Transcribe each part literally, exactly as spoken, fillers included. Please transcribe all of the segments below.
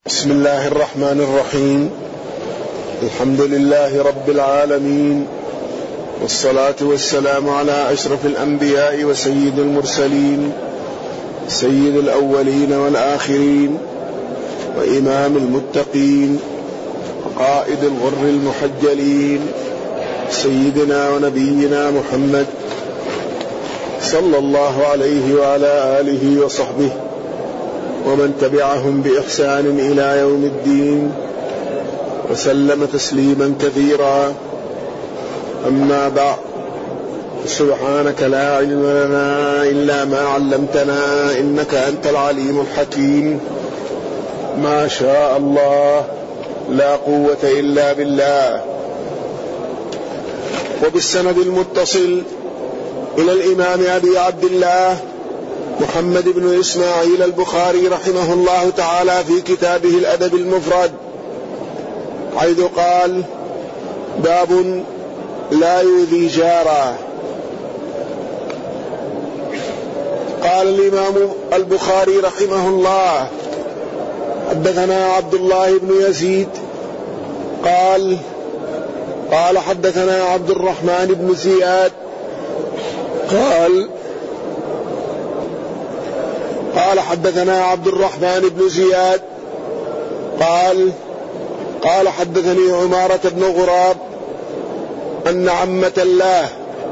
بسم الله الرحمن الرحيم. الحمد لله رب العالمين، والصلاة والسلام على أشرف الأنبياء وسيد المرسلين، سيد الأولين والآخرين، وإمام المتقين، وقائد الغر المحجلين، سيدنا ونبينا محمد صلى الله عليه وعلى آله وصحبه ومن تبعهم بإحسان إلى يوم الدين، وسلم تسليما كثيرا. أما بعد، سبحانك لا علم لنا إلا ما علمتنا إنك أنت العليم الحكيم. ما شاء الله لا قوة إلا بالله. وبالسند المتصل إلى الإمام أبي عبد الله محمد بن إسماعيل البخاري رحمه الله تعالى في كتابه الأدب المفرد، حيث قال: باب لا يؤذي جاره. قال الإمام البخاري رحمه الله: حدثنا عبد الله بن يزيد قال قال حدثنا عبد الرحمن بن زياد قال قال حدثنا عبد الرحمن بن زياد قال قال حدثني عمارة بن غراب أن عمة الله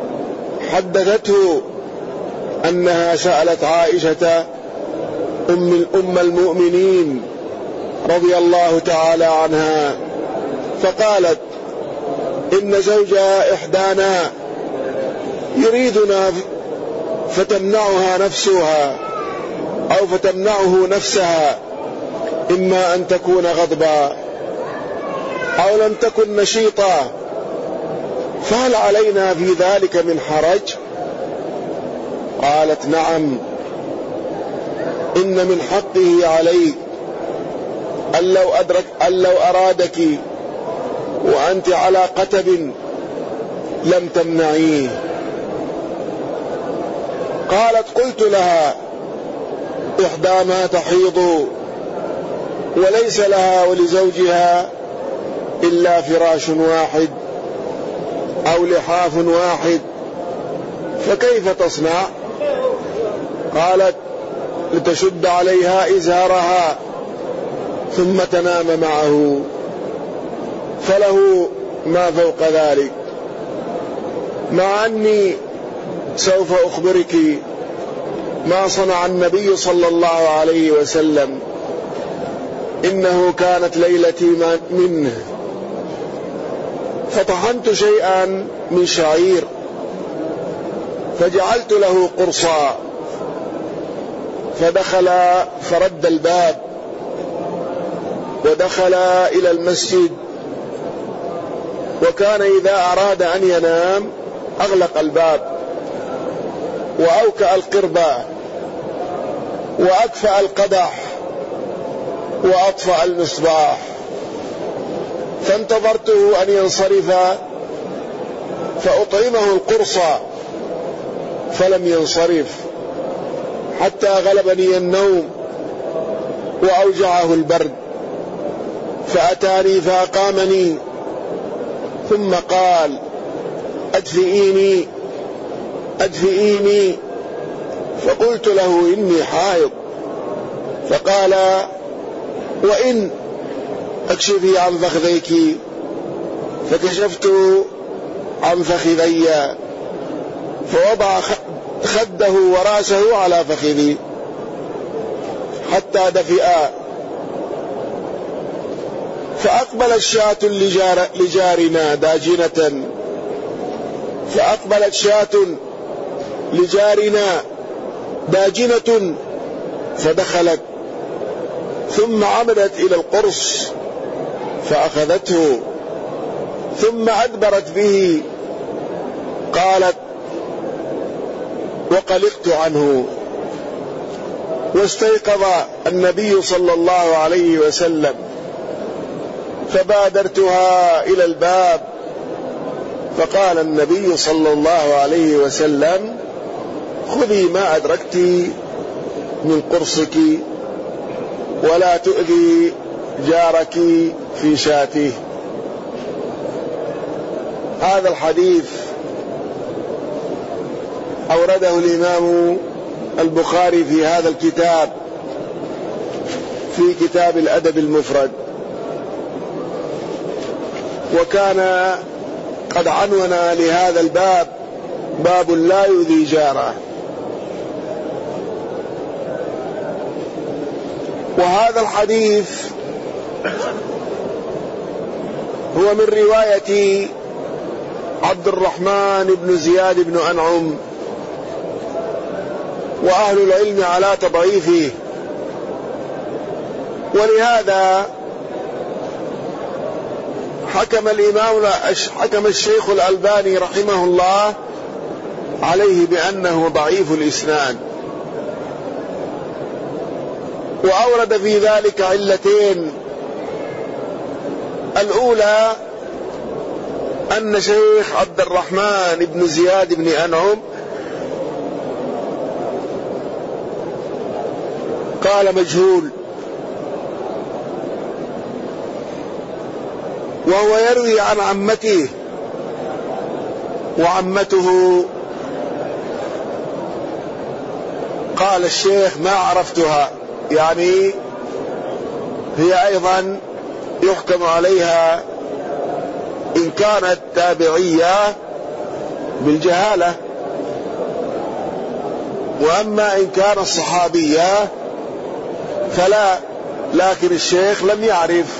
حدثته أنها سألت عائشة أم أم المؤمنين رضي الله تعالى عنها، فقالت: إن زوجها إحدانا يريدنا فتمنعها نفسها أو فتمنعه نفسها، إما أن تكون غضبا أو لم تكن نشيطا، فهل علينا في ذلك من حرج؟ قالت: نعم، إن من حقه عليك أن لو, أدرك أن لو أرادك وأنت على قتب لم تمنعيه. قالت: قلت لها: إحدانا تحيض وليس لها ولزوجها إلا فراش واحد أو لحاف واحد، فكيف تصنع؟ قالت: لتشد عليها إزارها ثم تنام معه، فله ما فوق ذلك. مع أني سوف أخبرك ما صنع النبي صلى الله عليه وسلم. إنه كانت ليلتي منه، فطحنت شيئا من شعير فجعلت له قرصا، فدخل فرد الباب ودخل إلى المسجد، وكان إذا أراد أن ينام أغلق الباب وأوكأ القربة وأكفأ القدح وأطفأ المصباح، فانتظرته أن ينصرف فأطعمه القرص فلم ينصرف حتى غلبني النوم وأوجعه البرد، فأتاني فأقامني ثم قال: أدفئيني أدفئيني فقلت له: إني حائض. فقال: وإن أكشفي عن فخذيك، فكشفت عن فخذي، فوضع خده ورأسه على فخذي حتى دفئا، فأقبلت شاة لجار لجارنا داجنة فأقبلت شاة لجارنا داجنة فدخلت، ثم عمدت إلى القرص فأخذته، ثم أدبرت به. قالت: وقلقت عنه، واستيقظ النبي صلى الله عليه وسلم، فبادرتها إلى الباب، فقال النبي صلى الله عليه وسلم: خذي ما أدركت من قرصك ولا تؤذي جارك في شاته. هذا الحديث أورده الإمام البخاري في هذا الكتاب، في كتاب الأدب المفرد، وكان قد عنون لهذا الباب باب لا يؤذي جاره. وهذا الحديث هو من رواية عبد الرحمن بن زياد بن أنعم، وأهل العلم على تضعيفه، ولهذا حكم الإمام حكم الشيخ الألباني رحمه الله عليه بأنه ضعيف الإسناد. وأورد في ذلك علتين: الأولى أن شيخ عبد الرحمن بن زياد بن أنعم قال مجهول، وهو يروي عن عمته، وعمته قال الشيخ ما عرفتها، يعني هي أيضا يحكم عليها إن كانت تابعية بالجهالة، وأما إن كانت صحابية فلا، لكن الشيخ لم يعرف.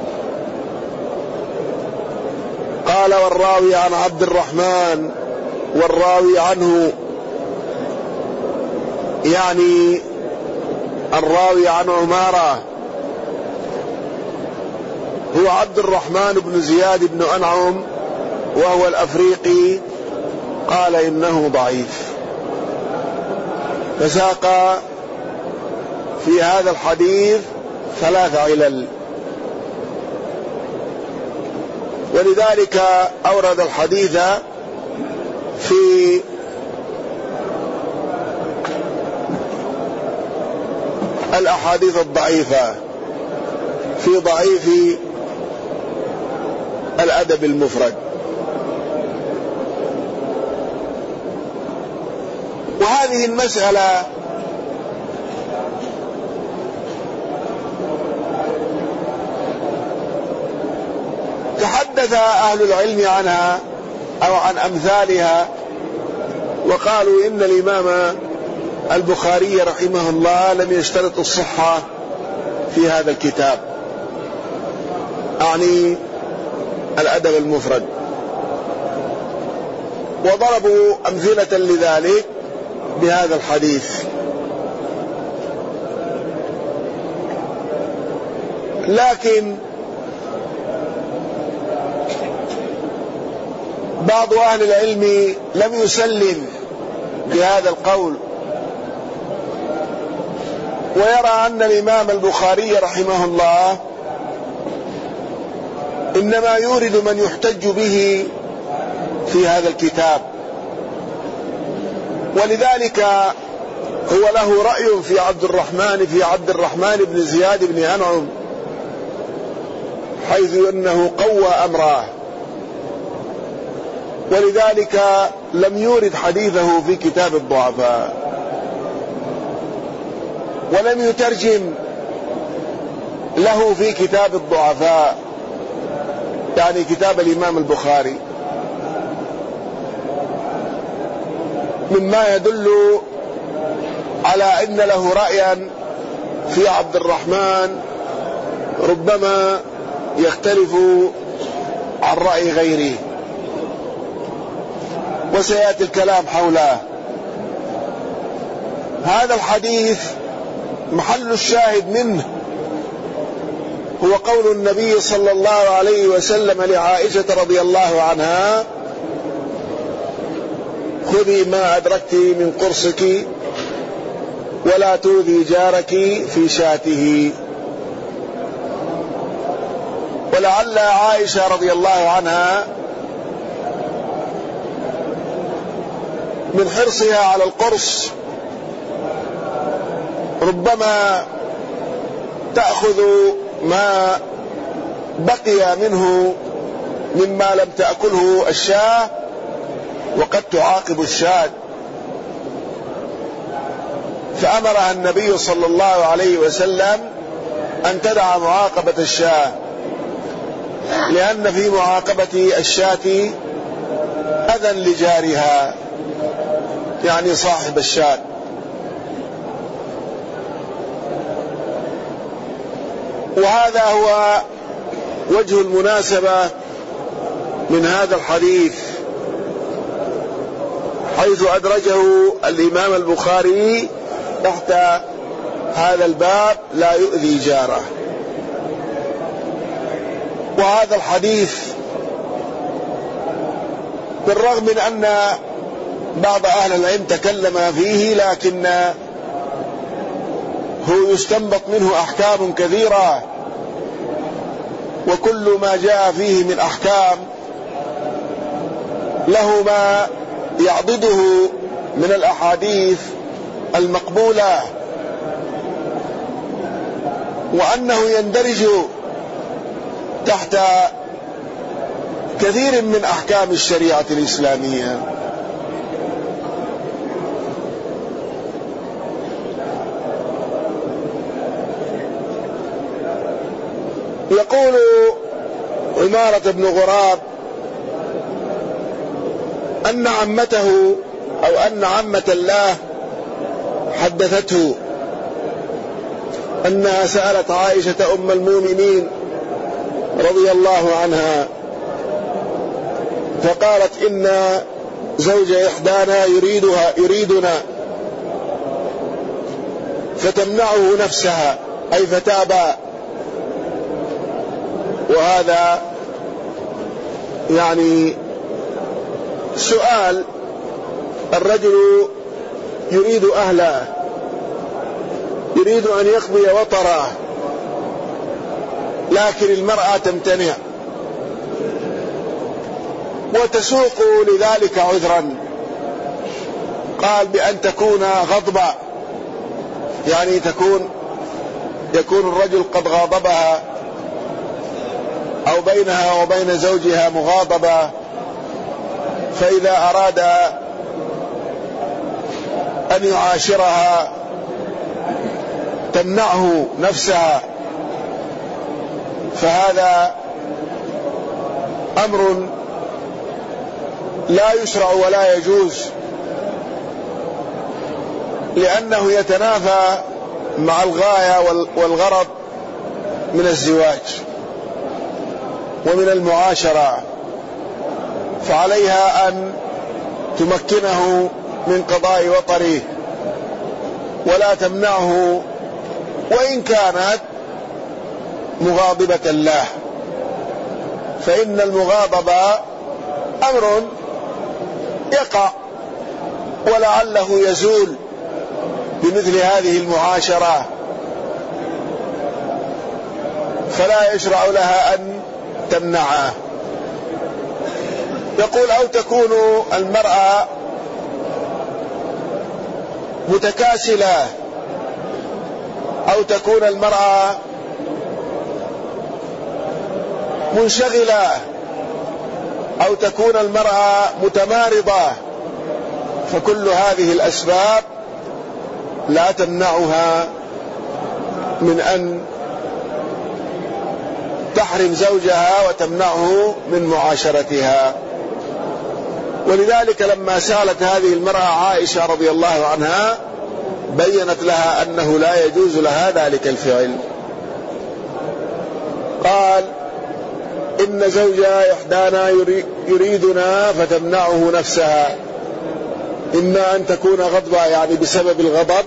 قال والراوي عن عبد الرحمن والراوي عنه، يعني الراوي عن عمارة هو عبد الرحمن بن زياد بن أنعم وهو الأفريقي، قال إنه ضعيف. فساق في هذا الحديث ثلاث علل، ولذلك أورد الحديث في الأحاديث الضعيفة في ضعيف الأدب المفرد. وهذه المسألة تحدث أهل العلم عنها أو عن أمثالها، وقالوا إن الإمام البخاري رحمه الله لم يشترط الصحة في هذا الكتاب، أعني الأدب المفرد، وضربوا أمثلة لذلك بهذا الحديث. لكن بعض أهل العلم لم يسلم بهذا القول، ويرى أن الإمام البخاري رحمه الله إنما يورد من يحتج به في هذا الكتاب، ولذلك هو له رأي في عبد الرحمن في عبد الرحمن بن زياد بن أنعم، حيث أنه قوى أمره، ولذلك لم يورد حديثه في كتاب الضعفاء، ولم يترجم له في كتاب الضعفاء، يعني كتاب الإمام البخاري، مما يدل على أن له رأيا في عبد الرحمن ربما يختلف عن رأي غيره، وسيأتي الكلام حوله. هذا الحديث محل الشاهد منه هو قول النبي صلى الله عليه وسلم لعائشة رضي الله عنها: خذي ما أدركت من قرصك ولا تؤذي جارك في شاته. ولعل عائشة رضي الله عنها من حرصها على القرص ربما تأخذ ما بقي منه مما لم تأكله الشاة وقد تعاقب الشاة، فأمرها النبي صلى الله عليه وسلم أن تدع معاقبة الشاة، لأن في معاقبة الشاة أذى لجارها، يعني صاحب الشاة. وهذا هو وجه المناسبة من هذا الحديث، حيث أدرجه الإمام البخاري تحت هذا الباب لا يؤذي جاره. وهذا الحديث بالرغم من أن بعض أهل العلم تكلم فيه، لكن هو يستنبط منه أحكام كثيرة، وكل ما جاء فيه من أحكام له ما يعضده من الأحاديث المقبولة، وأنه يندرج تحت كثير من أحكام الشريعة الإسلامية. يقول عمارة بن غراب أن عمته أو أن عمة الله حدثته أنها سألت عائشة أم المؤمنين رضي الله عنها فقالت إن زوج إحدانا يريدها يريدنا فتمنعه نفسها، أي فتابى. وهذا يعني سؤال، الرجل يريد أهله، يريد أن يقضي وطره، لكن المرأة تمتنع وتسوق لذلك عذرا. قال بأن تكون غضبة، يعني تكون يكون الرجل قد غاضبها أو بينها وبين زوجها مغاضبة، فإذا أراد أن يعاشرها تمنعه نفسها، فهذا أمر لا يشرع ولا يجوز، لأنه يتنافى مع الغاية والغرض من الزواج ومن المعاشرة، فعليها أن تمكنه من قضاء وطره ولا تمنعه وإن كانت مغاضبة له، فإن المغاضبة أمر يقع ولعله يزول بمثل هذه المعاشرة، فلا يشرع لها أن تمنعه. يقول أو تكون المرأة متكاسلة، أو تكون المرأة منشغلة، أو تكون المرأة متمارضة، فكل هذه الأسباب لا تمنعها من أن تحرم زوجها وتمنعه من معاشرتها. ولذلك لما سألت هذه المرأة عائشة رضي الله عنها بينت لها أنه لا يجوز لها ذلك الفعل. قال إن زوج إحدانا يريدنا فتمنعه نفسها، إما أن تكون غضبة يعني بسبب الغضب،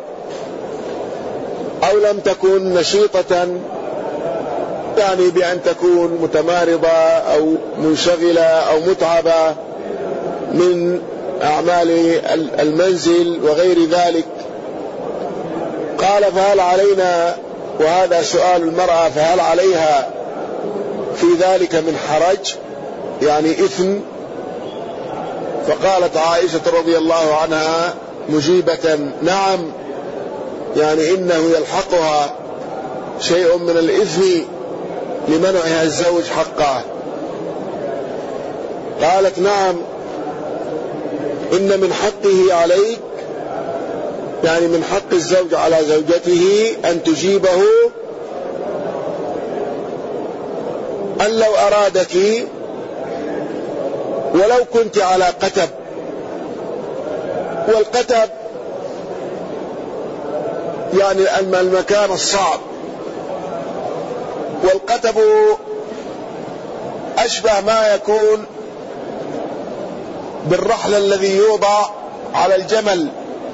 أو لم تكن نشيطة يعني بأن تكون متمارضة أو منشغلة أو متعبة من أعمال المنزل وغير ذلك. قال فهل علينا، وهذا سؤال المرأة، فهل عليها في ذلك من حرج يعني إثم؟ فقالت عائشة رضي الله عنها مجيبة نعم، يعني إنه يلحقها شيء من الإثم لمنعها الزوج حقه. قالت نعم، إن من حقه عليك، يعني من حق الزوج على زوجته أن تجيبه أن لو أرادك ولو كنت على قتب. والقتب يعني المكان الصعب، والقتب أشبه ما يكون بالرحل الذي يوضع على الجمل،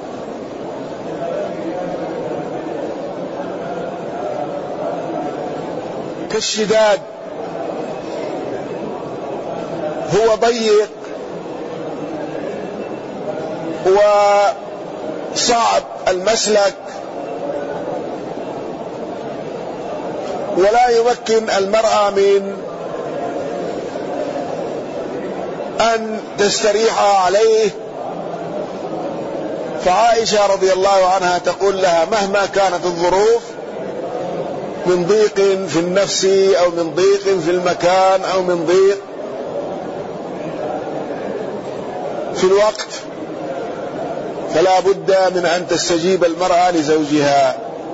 كالشداد، هو ضيق وصعب المسلك، ولا يمكن المرأة من أن تستريح عليه. فعائشة رضي الله عنها تقول لها مهما كانت الظروف من ضيق في النفس أو من ضيق في المكان أو من ضيق في الوقت، فلا بد من أن تستجيب المرأة لزوجها.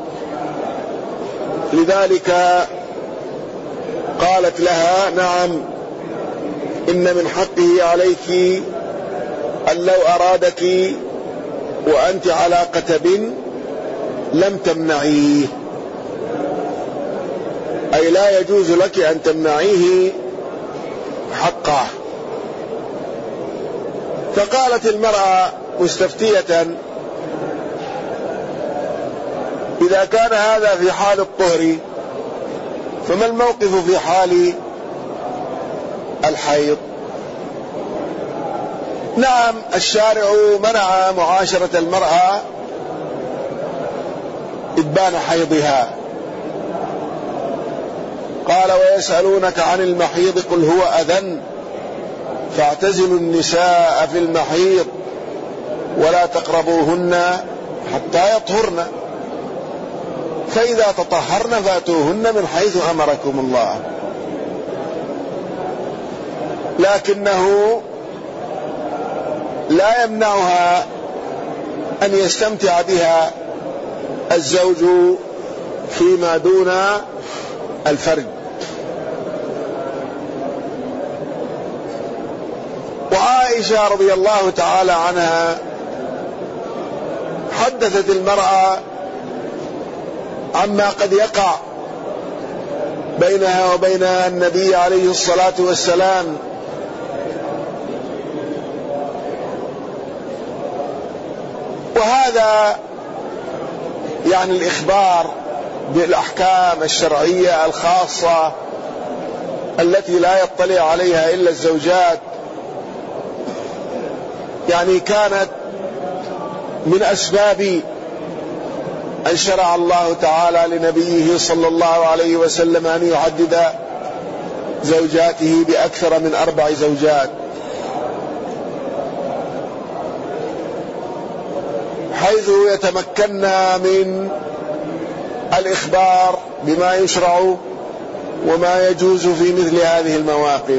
لذلك قالت لها نعم، إن من حقه عليك أن لو أرادك وأنت على قتب لم تمنعيه، أي لا يجوز لك أن تمنعيه حقه. فقالت المرأة مستفتية إذا كان هذا في حال الطهر فما الموقف في حال الحيض؟ نعم، الشارع منع معاشرة المرأة إبان حيضها. قال ويسألونك عن المحيض قل هو أذى فاعتزلوا النساء في المحيض ولا تقربوهن حتى يطهرن فإذا تطهرن فاتوهن من حيث أمركم الله. لكنه لا يمنعها أن يستمتع بها الزوج فيما دون الفرج. وعائشة رضي الله تعالى عنها حدثت المرأة عما قد يقع بينها وبين النبي عليه الصلاة والسلام، وهذا يعني الإخبار بالأحكام الشرعية الخاصة التي لا يطلع عليها إلا الزوجات، يعني كانت من أسباب أن شرع الله تعالى لنبيه صلى الله عليه وسلم أن يعدد زوجاته بأكثر من أربع زوجات، حيث يتمكن من الإخبار بما يشرع وما يجوز في مثل هذه المواقف.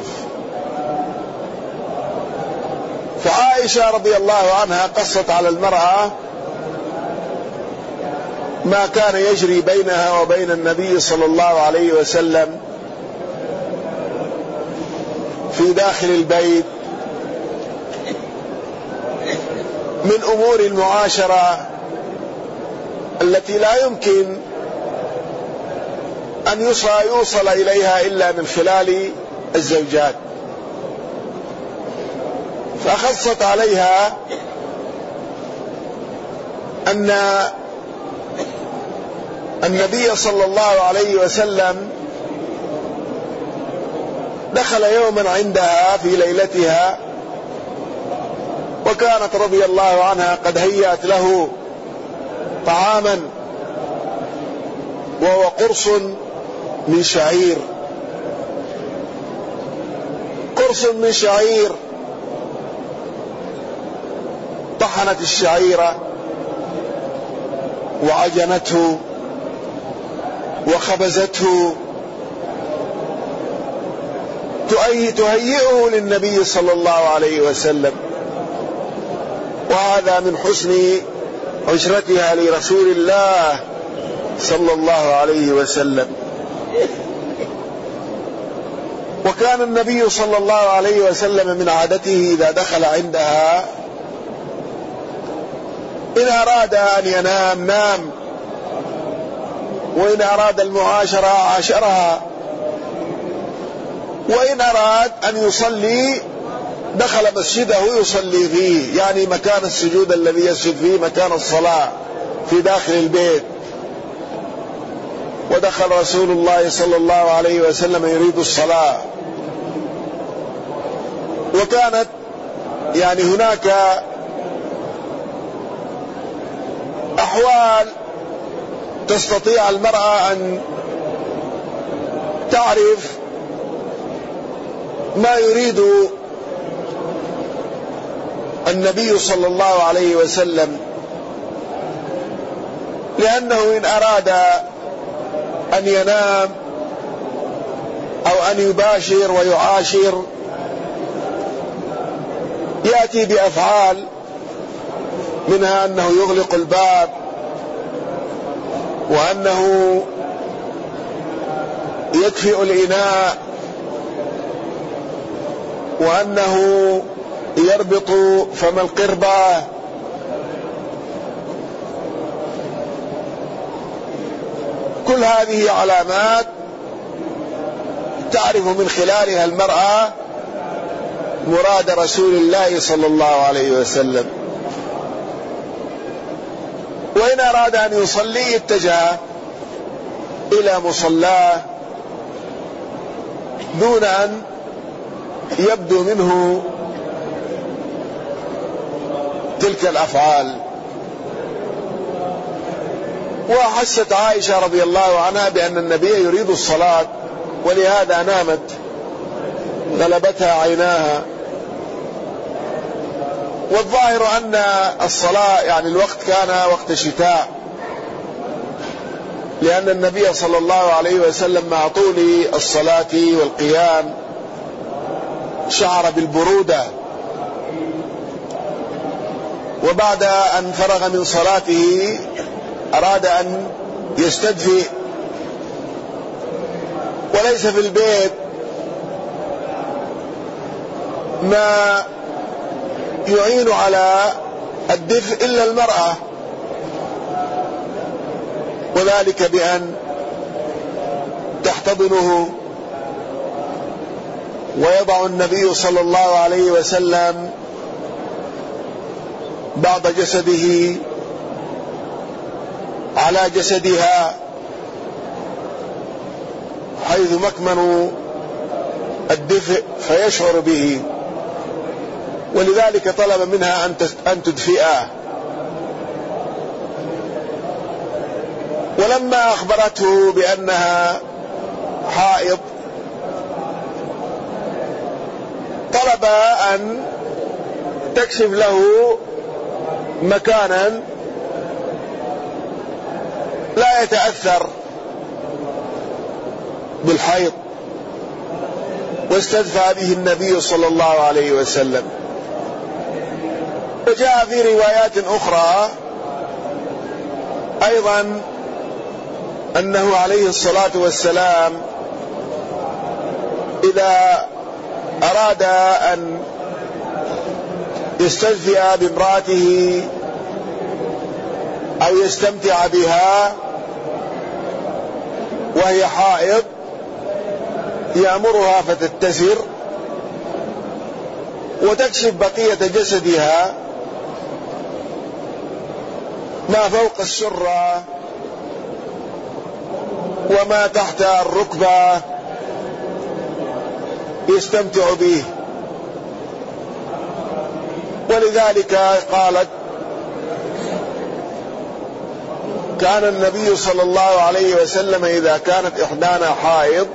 فعائشة رضي الله عنها قصت على المرأة ما كان يجري بينها وبين النبي صلى الله عليه وسلم في داخل البيت من أمور المعاشرة التي لا يمكن أن يوصل إليها إلا من خلال الزوجات. فأخصت عليها أن النبي صلى الله عليه وسلم دخل يوما عندها في ليلتها، وكانت رضي الله عنها قد هيأت له طعاما وهو قرص من شعير، قرص من شعير، طحنت الشعير وعجنته وخبزته تهيئه للنبي صلى الله عليه وسلم، وهذا من حسن عشرتها لرسول الله صلى الله عليه وسلم. وكان النبي صلى الله عليه وسلم من عادته إذا دخل عندها إن أراد أن ينام نام، وإن أراد المعاشرة عاشرها، وإن أراد أن يصلي دخل مسجده يصلي فيه، يعني مكان السجود الذي يسجد فيه مكان الصلاة في داخل البيت. ودخل رسول الله صلى الله عليه وسلم يريد الصلاة، وكانت يعني هناك أحوال تستطيع المرأة أن تعرف ما يريد النبي صلى الله عليه وسلم، لأنه إن أراد أن ينام أو أن يباشر ويعاشر يأتي بأفعال، منها أنه يغلق الباب، وأنه يكفئ الإناء، وأنه يربط فم القربة، كل هذه علامات تعرف من خلالها المرأة مراد رسول الله صلى الله عليه وسلم. وإن أراد أن يصلي اتجه إلى مصلاه دون أن يبدو منه تلك الأفعال. وحست عائشة رضي الله عنها بأن النبي يريد الصلاة، ولهذا نامت، غلبتها عيناها. والظاهر أن الصلاة يعني الوقت كان وقت شتاء، لأن النبي صلى الله عليه وسلم مع طول الصلاة والقيام شعر بالبرودة، وبعد أن فرغ من صلاته أراد أن يستدفئ، وليس في البيت ما يعين على الدفء إلا المرأة، وذلك بأن تحتضنه. ويضع النبي صلى الله عليه وسلم بعض جسده على جسدها حيث مكمن الدفء فيشعر به، ولذلك طلب منها أن تدفئه. ولما أخبرته بأنها حائض طلب أن تكشف له مكانا لا يتأثر بالحيض، واستدفى به النبي صلى الله عليه وسلم. وجاء في روايات أخرى أيضا أنه عليه الصلاة والسلام إذا أراد أن يستدفئ بامرأته أو يستمتع بها وهي حائض يأمرها فتتسر وتكشف بقية جسدها ما فوق السرة وما تحت الركبة يستمتع به. ولذلك قالت كان النبي صلى الله عليه وسلم إذا كانت إحدانا حائض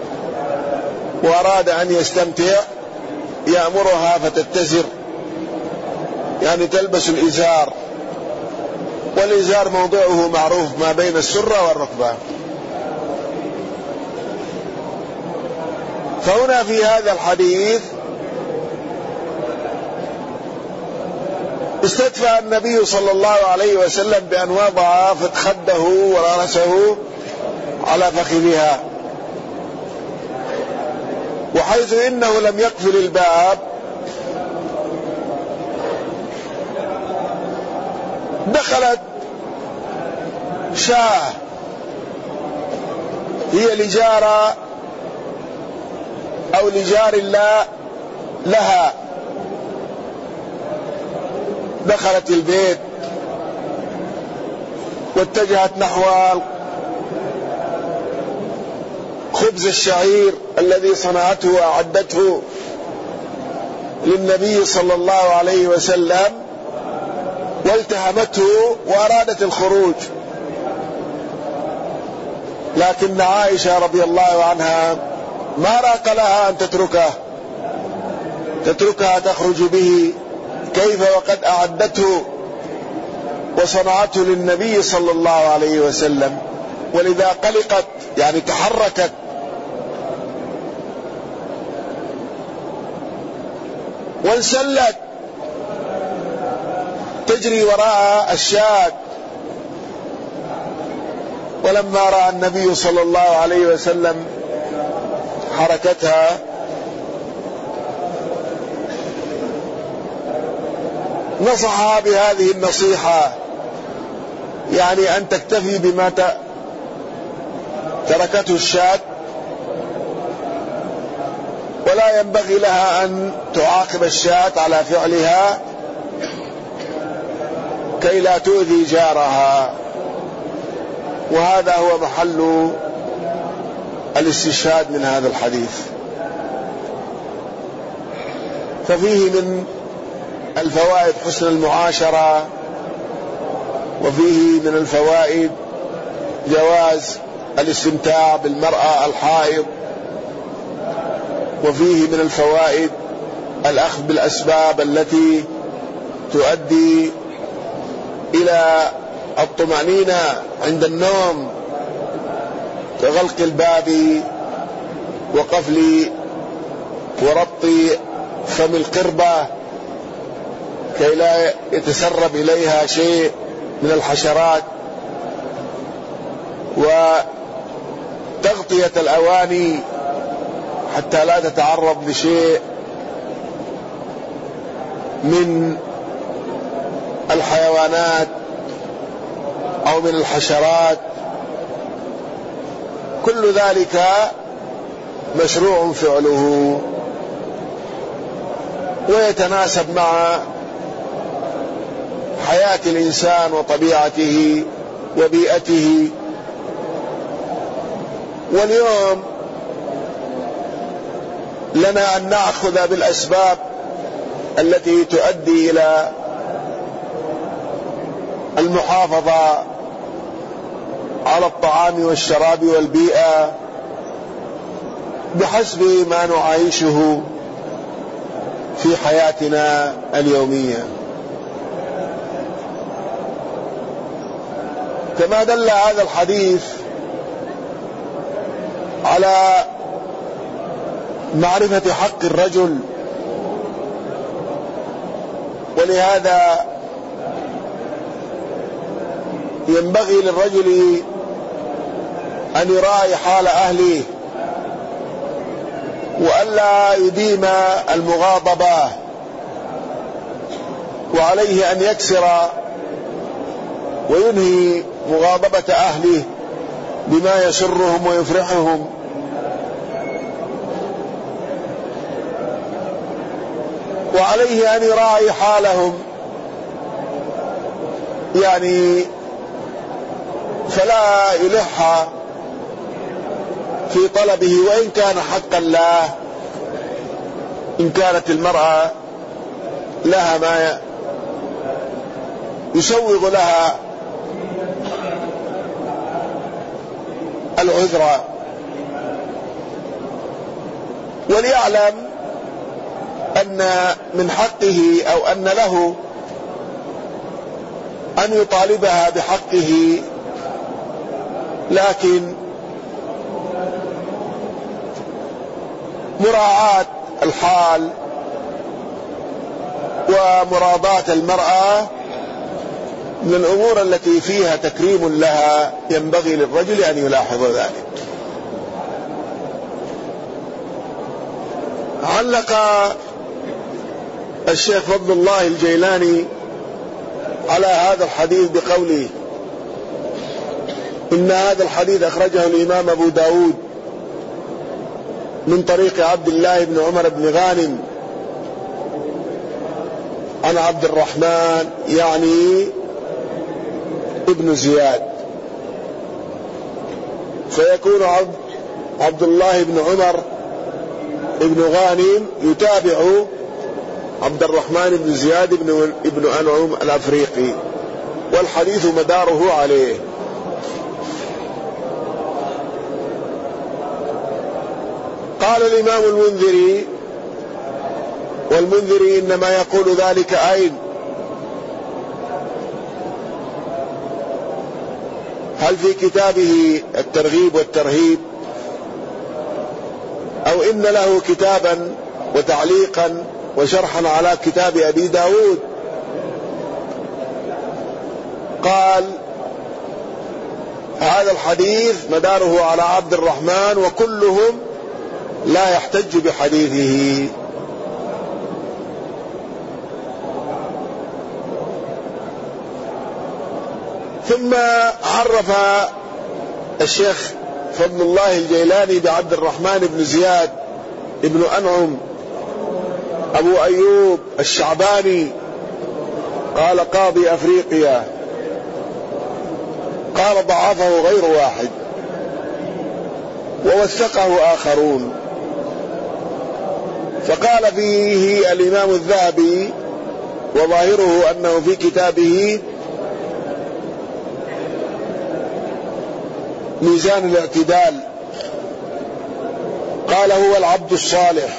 وأراد أن يستمتع يأمرها فتتزر، يعني تلبس الإزار، والإزار موضعه معروف ما بين السرة والركبة. فهنا في هذا الحديث استدفع النبي صلى الله عليه وسلم بأن وضع خده ورأسه على فخذها، وحيث إنه لم يقفل الباب دخلت شاة هي لجارة أو لجار الله لها، دخلت البيت واتجهت نحو خبز الشعير الذي صنعته وأعدته للنبي صلى الله عليه وسلم، والتهمته وأرادت الخروج، لكن عائشة رضي الله عنها ما راق لها أن تتركه تتركها تخرج به، كيف وقد أعدته وصنعته للنبي صلى الله عليه وسلم. ولذا قلقت، يعني تحركت وانسلت تجري وراء الشاة، ولما رأى النبي صلى الله عليه وسلم حركتها نصحها بهذه النصيحة، يعني أن تكتفي بما تركته الشاة، ولا ينبغي لها أن تعاقب الشاة على فعلها كي لا تؤذي جارها. وهذا هو محل الاستشهاد من هذا الحديث. ففيه من الفوائد حسن المعاشرة، وفيه من الفوائد جواز الاستمتاع بالمرأة الحائض، وفيه من الفوائد الأخذ بالأسباب التي تؤدي إلى الطمأنينة عند النوم، كغلق الباب وقفل وربط فم القربة كي لا يتسرب إليها شيء من الحشرات، وتغطية الأواني حتى لا تتعرض لشيء من الحيوانات أو من الحشرات. كل ذلك مشروع فعله ويتناسب مع حياة الإنسان وطبيعته وبيئته. واليوم لنا أن نأخذ بالأسباب التي تؤدي إلى المحافظة على الطعام والشراب والبيئة بحسب ما نعيشه في حياتنا اليومية. كما دل هذا الحديث على معرفة حق الرجل، ولهذا ينبغي للرجل أن يراعي حال أهله وألا يديم المغاضبة، وعليه أن يكسر وينهي مغاضبة أهله بما يسرهم ويفرحهم. وعليه أن يراعي حالهم، يعني فلا يلح في طلبه وإن كان حقا له، إن كانت المرأة لها ما يسوغ لها العذر. وليعلم أن من حقه أو أن له أن يطالبها بحقه، لكن مراعاة الحال ومراضاة المرأة من الأمور التي فيها تكريم لها، ينبغي للرجل أن يلاحظ ذلك. علق الشيخ فضل الله الجيلاني على هذا الحديث بقوله: إن هذا الحديث أخرجه الإمام أبو داود من طريق عبد الله بن عمر بن غانم عن عبد الرحمن يعني ابن زياد، فيكون عبد, عبد الله بن عمر ابن غانم يتابع عبد الرحمن بن زياد بن, ابن أنعم الأفريقي، والحديث مداره عليه. قال الإمام المنذري، والمنذري إنما يقول ذلك أين؟ هل في كتابه الترغيب والترهيب، أو إن له كتابا وتعليقا وشرحا على كتاب أبي داود؟ قال: هذا الحديث مداره على عبد الرحمن، وكلهم لا يحتج بحديثه. ثم عرف الشيخ فضل الله الجيلاني بعبد الرحمن بن زياد ابن أنعم أبو أيوب الشعباني، قال: قاضي أفريقيا. قال: ضعفه غير واحد ووثقه آخرون. فقال فيه الإمام الذهبي، وظاهره أنه في كتابه ميزان الاعتدال، قال: هو العبد الصالح،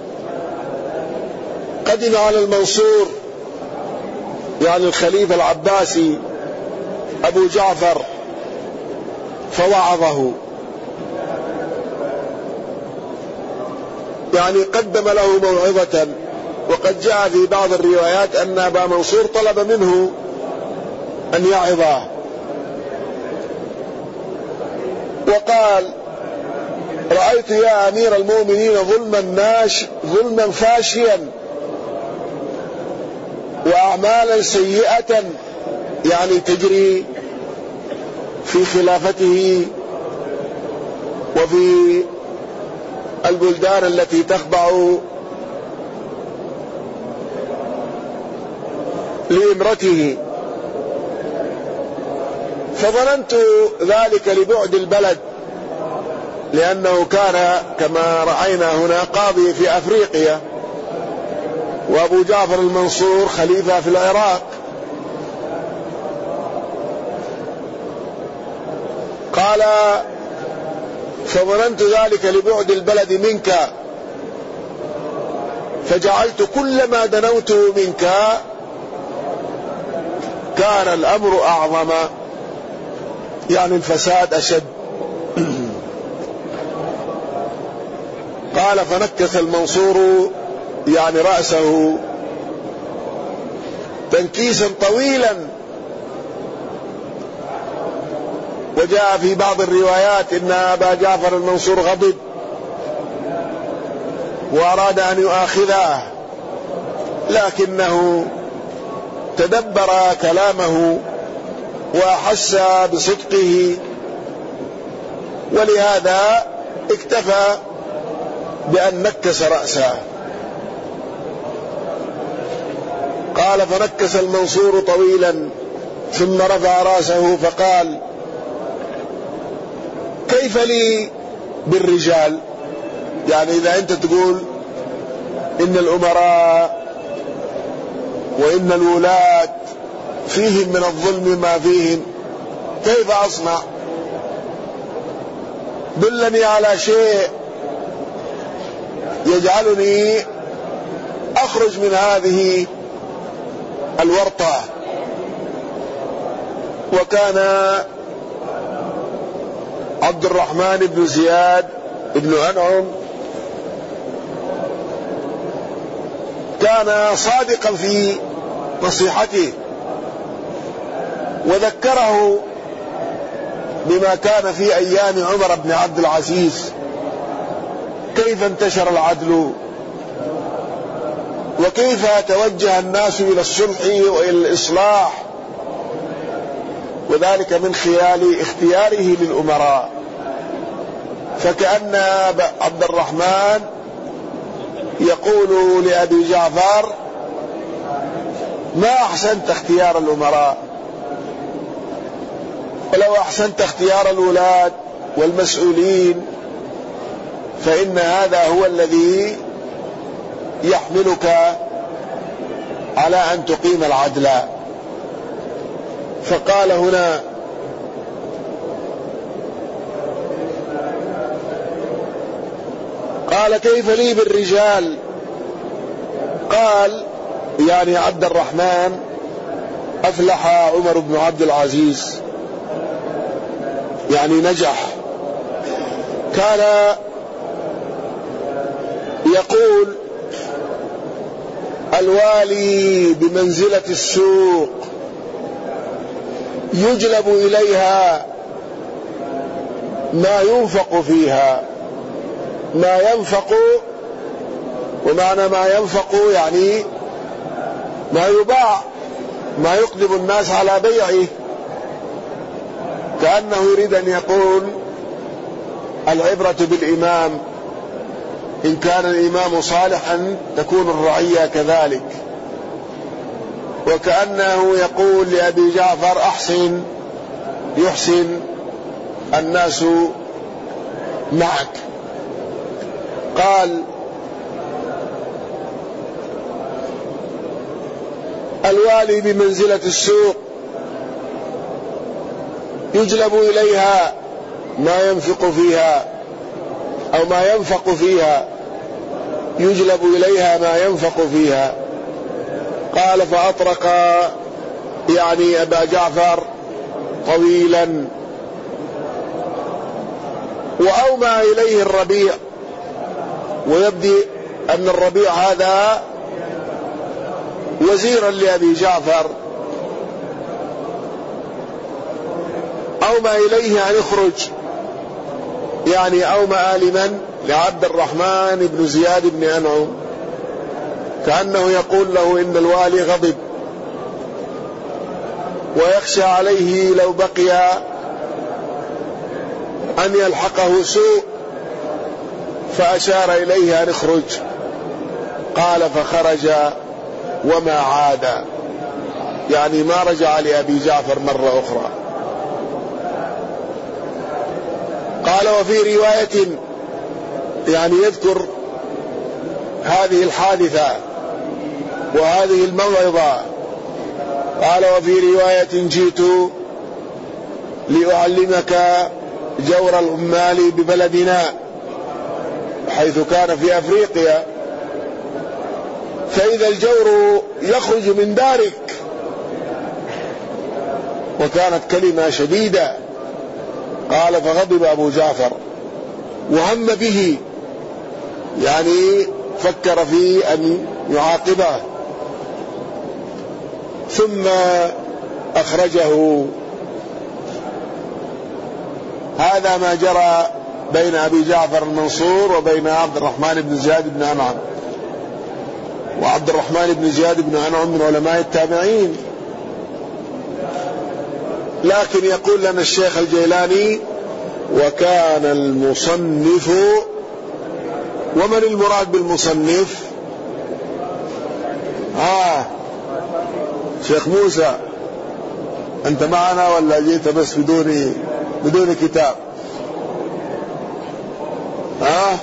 قدم على المنصور يعني الخليفة العباسي أبو جعفر فوعظه، يعني قدم له موعظة. وقد جاء في بعض الروايات أن أبا منصور طلب منه أن يعظه، وقال: رأيت يا أمير المؤمنين ظلما ناش ظلما فاشيا وأعمالا سيئة، يعني تجري في خلافته وفي البلدان التي تخضع لإمرته، فظننت ذلك لبعد البلد، لأنه كان كما رأينا هنا قاضي في أفريقيا، وأبو جعفر المنصور خليفة في العراق. قال: فظننت ذلك لبعد البلد منك، فجعلت كلما دنوت منك كان الأمر أعظم، يعني الفساد أشد. قال: فنكث المنصور يعني رأسه تنكيسا طويلا. وجاء في بعض الروايات إن أبا جعفر المنصور غضب وأراد أن يؤاخذه، لكنه تدبر كلامه وأحس بصدقه، ولهذا اكتفى بأن نكس رأسه. قال: فنكس المنصور طويلا ثم رفع رأسه فقال: كيف لي بالرجال؟ يعني إذا أنت تقول إن الأمراء وإن الولاة فيهم من الظلم ما فيهم، كيف أصنع؟ دلني على شيء يجعلني أخرج من هذه الورطة. وكان عبد الرحمن بن زياد بن أنعم كان صادقا في نصيحته، وذكره بما كان في أيام عمر بن عبد العزيز، كيف انتشر العدل وكيف توجه الناس إلى الصلح وإلى الإصلاح، وذلك من خلال اختياره للأمراء. فكأن عبد الرحمن يقول لأبي جعفر: ما أحسنت اختيار الأمراء، ولو أحسنت اختيار الأولاد والمسؤولين فإن هذا هو الذي يحملك على أن تقيم العدل. فقال هنا: قال كيف لي بالرجال؟ قال يعني عبد الرحمن: أفلح عمر بن عبد العزيز، يعني نجح. كان يقول: الوالي بمنزلة السوق، يجلب إليها ما ينفق فيها. ما ينفق، ومعنى ما ينفق يعني ما يباع، ما يقدم الناس على بيعه، كأنه يريد أن يقول: العبرة بالإمام، إن كان الإمام صالحا تكون الرعية كذلك. وكأنه يقول لأبي جعفر: أحسن يحسن الناس معك. قال: الوالي بمنزلة السوق، يجلب إليها ما ينفق فيها أو ما ينفق فيها، يجلب إليها ما ينفق فيها. قال: فأطرق يعني أبا جعفر طويلا، وأومى إليه الربيع، ويبدي أن الربيع هذا وزيرا لأبي جعفر، أومى إليه أن يخرج، يعني أومى لمن؟ لعبد الرحمن بن زياد بن أنعم، كأنه يقول له إن الوالي غضب ويخشى عليه لو بقي أن يلحقه سوء، فأشار إليه أن يخرج. قال: فخرج وما عاد، يعني ما رجع لأبي جعفر مرة أخرى. قال: وفي رواية يعني يذكر هذه الحادثة وهذه الموعظة. قال: وفي رواية: جئت لأعلمك جور العمال ببلدنا، حيث كان في أفريقيا، فإذا الجور يخرج من دارك. وكانت كلمة شديدة. قال: فغضب أبو جعفر وهم به، يعني فكر في أن يعاقبه، ثم أخرجه. هذا ما جرى بين أبي جعفر المنصور وبين عبد الرحمن بن زياد بن أنعم. وعبد الرحمن بن زياد بن أنعم من علماء التابعين. لكن يقول لنا الشيخ الجيلاني: وكان المصنف. ومن المراد بالمصنف؟ آه شيخ موسى، أنت معنا ولا جيت بس بدون بدون كتاب؟ آه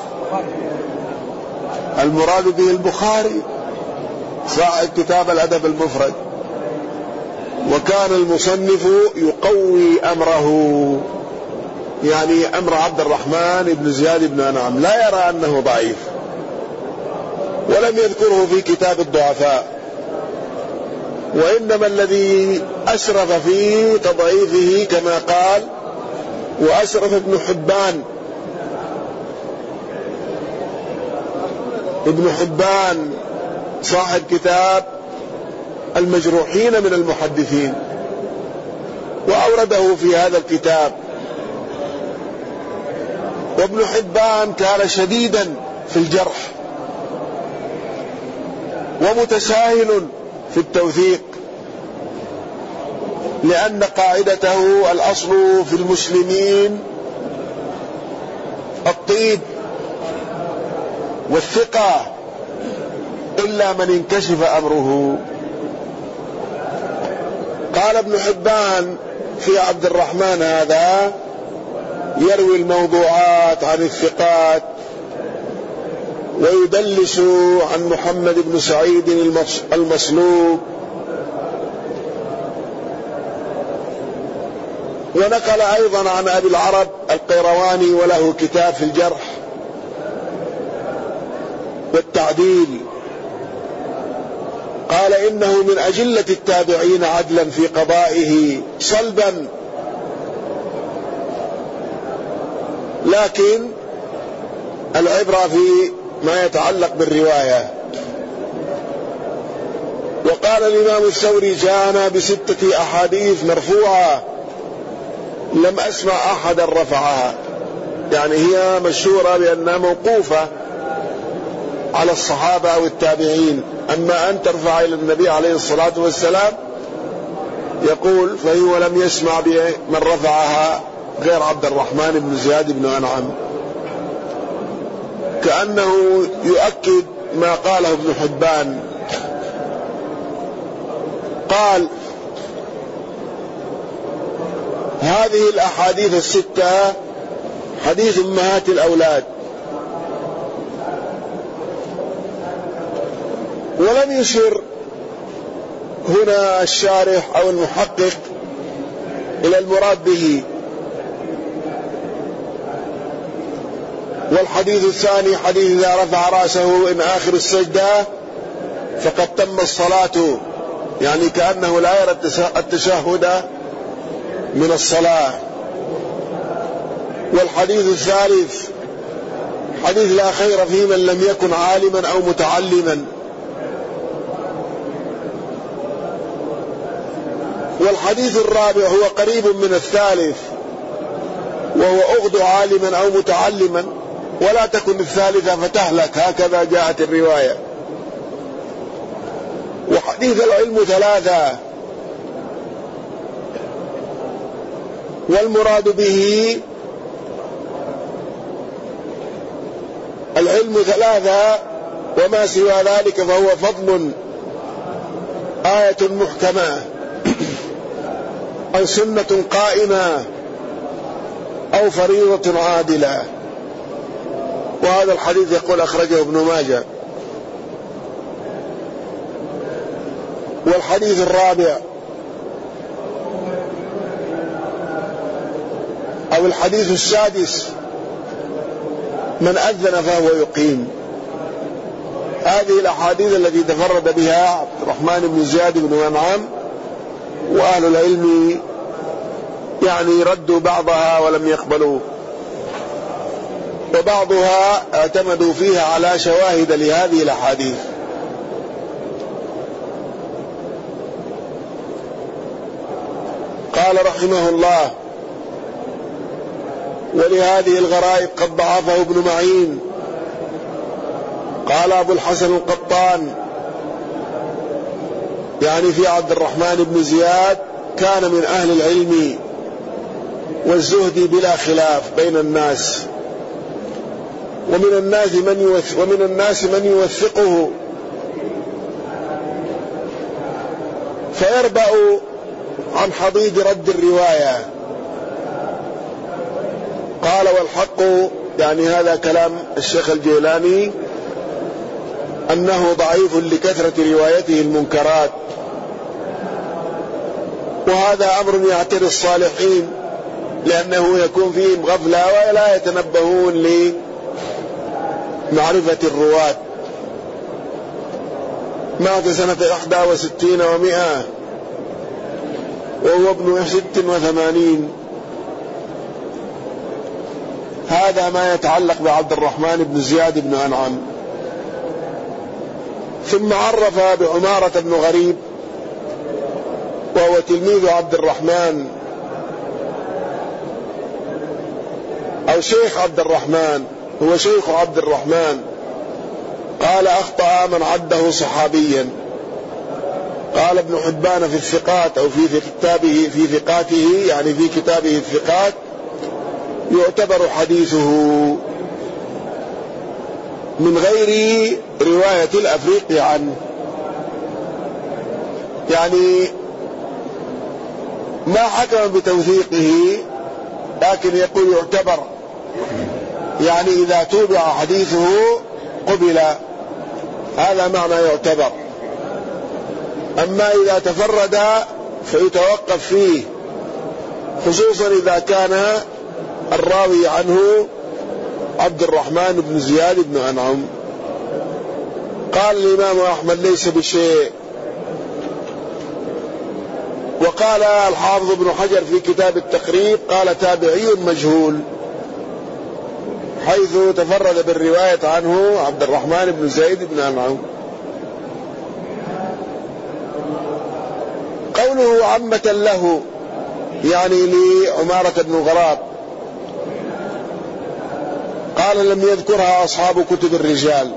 المراد به البخاري صاحب كتاب الأدب المفرد. وكان المصنف يقوي أمره، يعني أمر عبد الرحمن بن زياد بن أنعم، لا يرى أنه ضعيف، ولم يذكره في كتاب الضعفاء، وإنما الذي أسرف في تضعيفه كما قال: وأسرف ابن حبان ابن حبان صاحب كتاب المجروحين من المحدثين، وأورده في هذا الكتاب. وابن حبان كان شديدا في الجرح ومتساهل في التوثيق، لأن قاعدته الأصل في المسلمين الطيب والثقة إلا من انكشف أمره. قال ابن حبان في عبد الرحمن هذا: يروي الموضوعات عن الثقات ويدلس عن محمد بن سعيد المصلوب. ونقل أيضا عن أبي العرب القيرواني، وله كتاب في الجرح والتعديل، قال إنه من أجلة التابعين عدلا في قضائه صلبا، لكن العبرة في ما يتعلق بالرواية. وقال الإمام الثوري: جاءنا بستة أحاديث مرفوعة لم أسمع أحدا رفعها، يعني هي مشهورة بأنها موقوفة على الصحابة أو التابعين، أما أن ترفع إلى النبي عليه الصلاة والسلام يقول فهو لم يسمع من رفعها غير عبد الرحمن بن زياد بن أنعم، كأنه يؤكد ما قاله ابن حبان. قال: هذه الأحاديث الستة حديث أمهات الأولاد، ولم يشر هنا الشارح أو المحقق إلى المراد به. والحديث الثاني حديث إذا رفع رأسه إن آخر السجدة فقد تم الصلاة، يعني كأنه لا يرى التشهد من الصلاة. والحديث الثالث حديث لا خير في من لم يكن عالما أو متعلما. والحديث الرابع هو قريب من الثالث، وهو أغض عالما أو متعلما ولا تكن الثالثة فتهلك، هكذا جاءت الرواية. وحديث العلم ثلاثة، والمراد به العلم ثلاثة وما سوى ذلك فهو فضل، آية محكمة أو سنة قائمة أو فريضة عادلة. وهذا الحديث يقول أخرجه ابن ماجه. والحديث الرابع أو الحديث السادس: من أذن فهو يقيم. هذه الأحاديث التي تفرد بها عبد الرحمن بن زياد بن أنعم، وأهل العلم يعني ردوا بعضها ولم يقبلوا، وبعضها اعتمدوا فيها على شواهد لهذه الأحاديث. قال رحمه الله: ولهذه الغرائب قد ضعفه ابن معين. قال أبو الحسن القطان يعني في عبد الرحمن بن زياد: كان من أهل العلم والزهد بلا خلاف بين الناس، ومن الناس من يوثق ومن الناس من يوثقه فيربأ عن حضيض رد الرواية. قال: والحق، يعني هذا كلام الشيخ الجيلاني، أنه ضعيف لكثرة روايته المنكرات، وهذا أمر يعتري الصالحين، لأنه يكون فيهم غفلة ولا يتنبهون لمعرفة الرواة. مات سنة إحدى وستين ومئة وهو ابن ست وثمانين. هذا ما يتعلق بعبد الرحمن بن زياد بن أنعم. ثم عرف بعمارة بن غريب وهو تلميذ عبد الرحمن أو شيخ عبد الرحمن، هو شيخ عبد الرحمن. قال أخطأ من عده صحابيا. قال ابن حبان في الثقات أو في كتابه في ثقاته، يعني في كتابه الثقات، يعتبر حديثه من غير رواية الأفريقي عنه، يعني ما حكم بتوثيقه لكن يقول يعتبر، يعني إذا توبع حديثه قبل، هذا معنى يعتبر. أما إذا تفرد فيتوقف فيه، خصوصا إذا كان الراوي عنه عبد الرحمن بن زياد بن أنعم. قال الإمام أحمد ليس بشيء. وقال الحافظ ابن حجر في كتاب التقريب قال تابعي مجهول، حيث تفرد بالرواية عنه عبد الرحمن بن زيد بن أنعم. قوله عمة له يعني لعمارة بن غراب، قال لم يذكرها أصحاب كتب الرجال.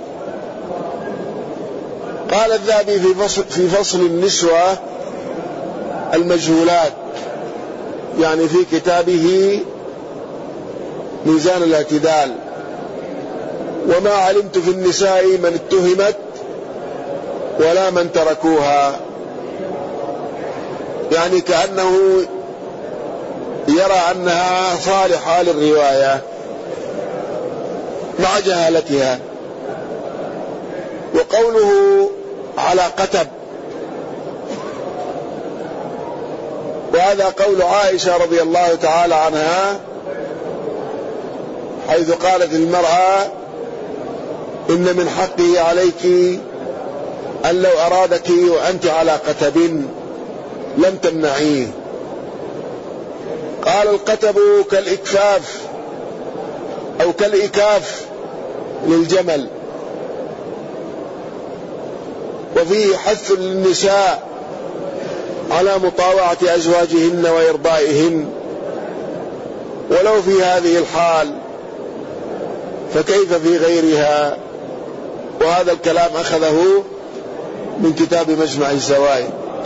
قال الذهبي في فصل, في فصل النسوة المجهولات، يعني في كتابه ميزان الاعتدال، وما علمت في النساء من اتهمت ولا من تركوها، يعني كأنه يرى أنها صالحة للرواية مع جهالتها. وقوله على قتب، وهذا قول عائشة رضي الله تعالى عنها، حيث قالت المرأة إن من حقه عليك أن لو أرادك وأنت على قتب لم تمنعيه. قال القتب كالإكفاف أو كالإكاف للجمل، وفيه حث للنساء على مطاوعة أزواجهن وإرضائهن، ولو في هذه الحال فكيف في غيرها. وهذا الكلام أخذه من كتاب مجمع الزوائد.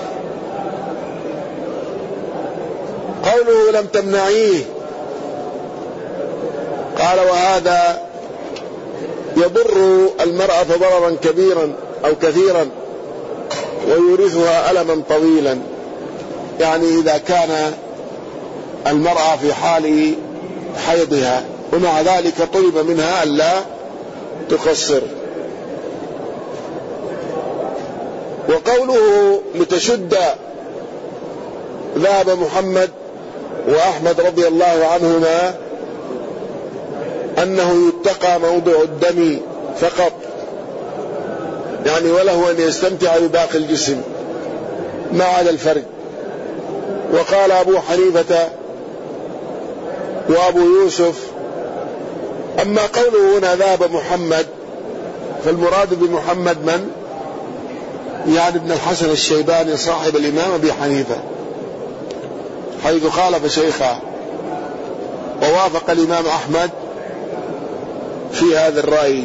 قوله لم تمنعيه، قال وهذا يضر المرأة ضررا كبيرا أو كثيرا ويورثها ألما طويلا، يعني إذا كان المرأة في حال حيضها، ومع ذلك طلب منها ألا تقصر. وقوله لتشد ذهب محمد وأحمد رضي الله عنهما أنه يتقى موضع الدم فقط، يعني وله أن يستمتع بباقي الجسم ما عدا الفرج. وقال أبو حنيفة وأبو يوسف أما قوله هنا ذهب محمد فالمراد بمحمد من؟ يعني ابن الحسن الشيباني صاحب الإمام أبي حنيفة، حيث خالف شيخه ووافق الإمام أحمد في هذا الرأي.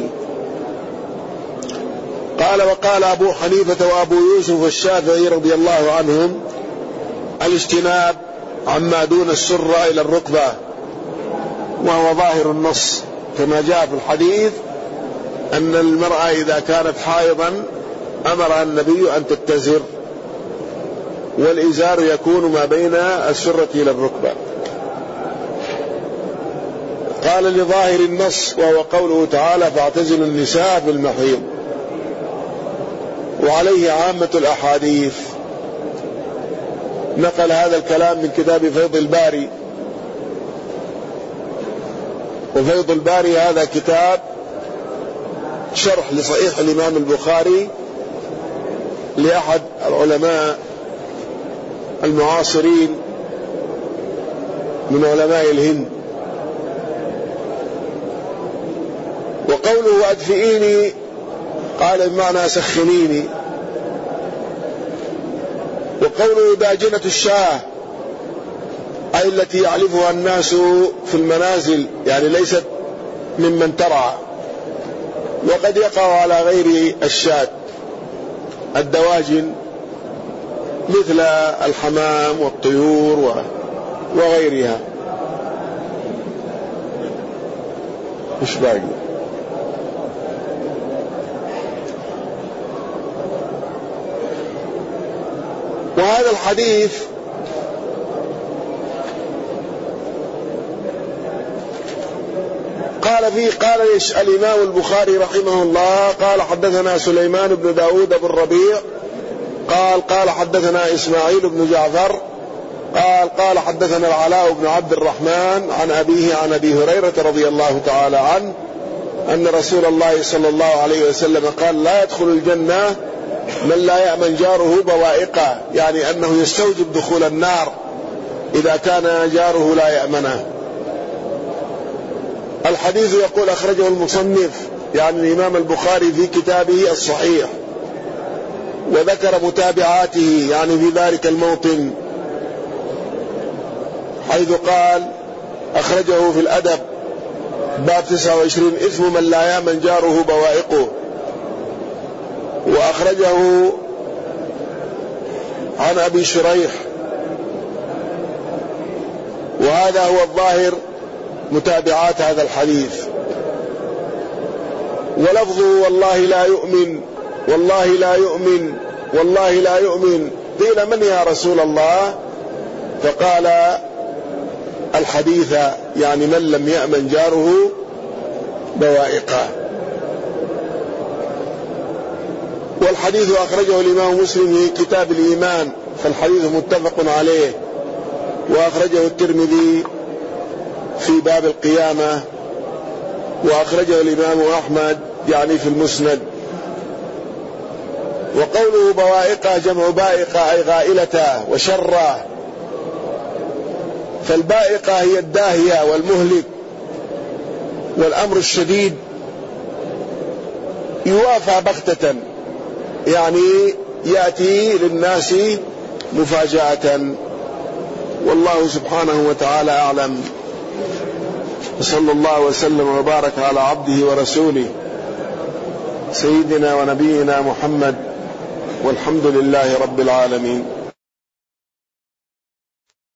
قال وقال أبو حنيفة وأبو يوسف والشافعي رضي الله عنهم الاجتناب عما دون السرة إلى الركبة، وهو ظاهر النص كما جاء في الحديث أن المرأة إذا كانت حائضا أمر النبي أن تتزر، والإزار يكون ما بين السرة إلى الركبة. قال لظاهر النص وهو قوله تعالى فاعتزلوا النساء في المحيض، وعليه عامة الأحاديث. نقل هذا الكلام من كتاب فيض الباري، وفيض الباري هذا كتاب شرح لصحيح الإمام البخاري لأحد العلماء المعاصرين من علماء الهند. وقوله أدفئيني قال بمعنى سخنيني. وقوله داجنة الشاه أي التي يعلفها الناس في المنازل، يعني ليست ممن ترعى. وقد يقع على غير الشاة الدواجن مثل الحمام والطيور وغيرها. مش باقي. وهذا الحديث قال فيه قال الإمام البخاري رحمه الله قال حدثنا سليمان بن داود بن الربيع قال قال حدثنا إسماعيل بن جعفر قال قال حدثنا العلاء بن عبد الرحمن عن أبيه عن أبي هريرة رضي الله تعالى عنه أن رسول الله صلى الله عليه وسلم قال لا يدخل الجنة من لا يأمن جاره بوائقه، يعني أنه يستوجب دخول النار إذا كان جاره لا يأمنه. الحديث يقول أخرجه المصنف يعني الإمام البخاري في كتابه الصحيح، وذكر متابعاته يعني في ذلك الموطن حيث قال أخرجه في الأدب باب تسعة وعشرين إثم من لا يأمن جاره بوائقه، وأخرجه عن أبي شريح، وهذا هو الظاهر متابعات هذا الحديث. ولفظه والله لا يؤمن والله لا يؤمن والله لا يؤمن، قيل من يا رسول الله؟ فقال الحديث يعني من لم يأمن جاره بوائقه. والحديث أخرجه الإمام مسلم في كتاب الإيمان فالحديث متفق عليه، وأخرجه الترمذي في باب القيامة، وأخرجه الإمام أحمد يعني في المسند. وقوله بوائقة جمع بائقة أي غائلة وشرة، فالبائقة هي الداهية والمهلك، والأمر الشديد يوافى بغتة، يعني يأتي للناس مفاجأة. والله سبحانه وتعالى أعلم، وصلى الله وسلم وبارك على عبده ورسوله سيدنا ونبينا محمد، والحمد لله رب العالمين.